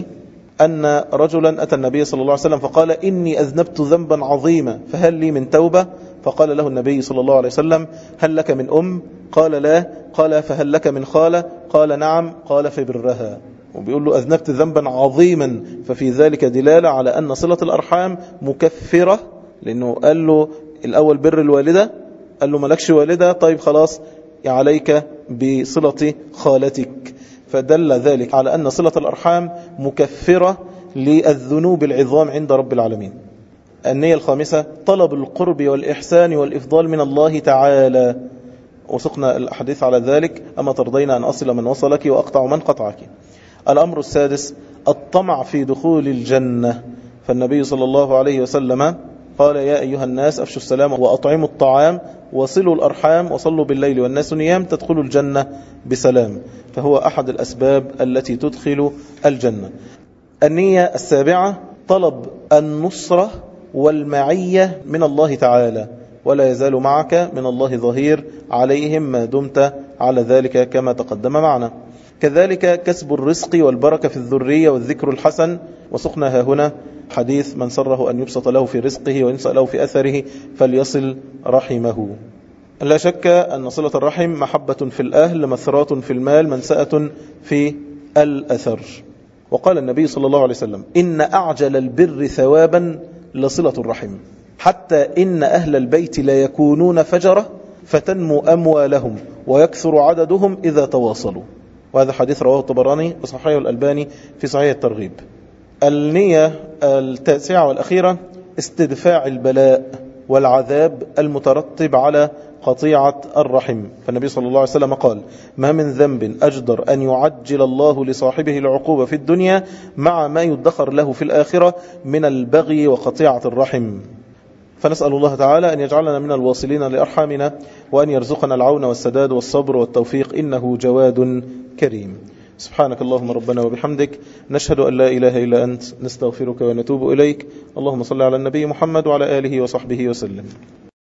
أن رجلا أتى النبي صلى الله عليه وسلم فقال: إني أذنبت ذنبا عظيما فهل لي من توبة؟ فقال له النبي صلى الله عليه وسلم: هل لك من أم؟ قال: لا. قال: فهل لك من خالة؟ قال: نعم. قال: فبرها. وبيقول له أذنبت ذنبا عظيما، ففي ذلك دلالة على أن صلة الأرحام مكفرة، لأنه قال له الأول بر الوالدة، قال له ملكش والدة، طيب خلاص عليك بصلة خالتك، فدل ذلك على أن صلة الأرحام مكفرة للذنوب العظام عند رب العالمين. النية الخامسة طلب القرب والإحسان والإفضال من الله تعالى، وسقنا الحديث على ذلك: أما ترضين أن أصل من وصلك وأقطع من قطعك. الأمر السادس الطمع في دخول الجنة. فالنبي صلى الله عليه وسلم قال: يا أيها الناس أفشوا السلام وأطعموا الطعام وصلوا الأرحام وصلوا بالليل والناس نيام تدخلوا الجنة بسلام. فهو أحد الأسباب التي تدخل الجنة. النية السابعة طلب النصرة والمعية من الله تعالى، ولا يزال معك من الله ظهير عليهم ما دمت على ذلك كما تقدم معنا. كذلك كسب الرزق والبركة في الذرية والذكر الحسن، وسقنا هنا حديث: من سره أن يبسط له في رزقه وينسأ له في أثره فليصل رحمه. لا شك أن صلة الرحم محبة في الأهل، مثرات في المال، منسأة في الأثر. وقال النبي صلى الله عليه وسلم: إن أعجل البر ثوابا لصلة الرحم، حتى إن أهل البيت لا يكونون فجرة فتنمو أموالهم ويكثر عددهم إذا تواصلوا. وهذا حديث رواه الطبراني وصححه الألباني في صحيح الترغيب. النية التاسعة والأخيرة استدفاع البلاء. والعذاب المترتب على قطيعة الرحم. فالنبي صلى الله عليه وسلم قال: ما من ذنب أجدر أن يعجل الله لصاحبه العقوبة في الدنيا مع ما يدخر له في الآخرة من البغي وقطيعة الرحم. فنسأل الله تعالى أن يجعلنا من الواصلين لأرحامنا، وأن يرزقنا العون والسداد والصبر والتوفيق، إنه جواد كريم. سبحانك اللهم ربنا وبحمدك، نشهد أن لا إله إلا أنت، نستغفرك ونتوب إليك. اللهم صل على النبي محمد وعلى آله وصحبه وسلم.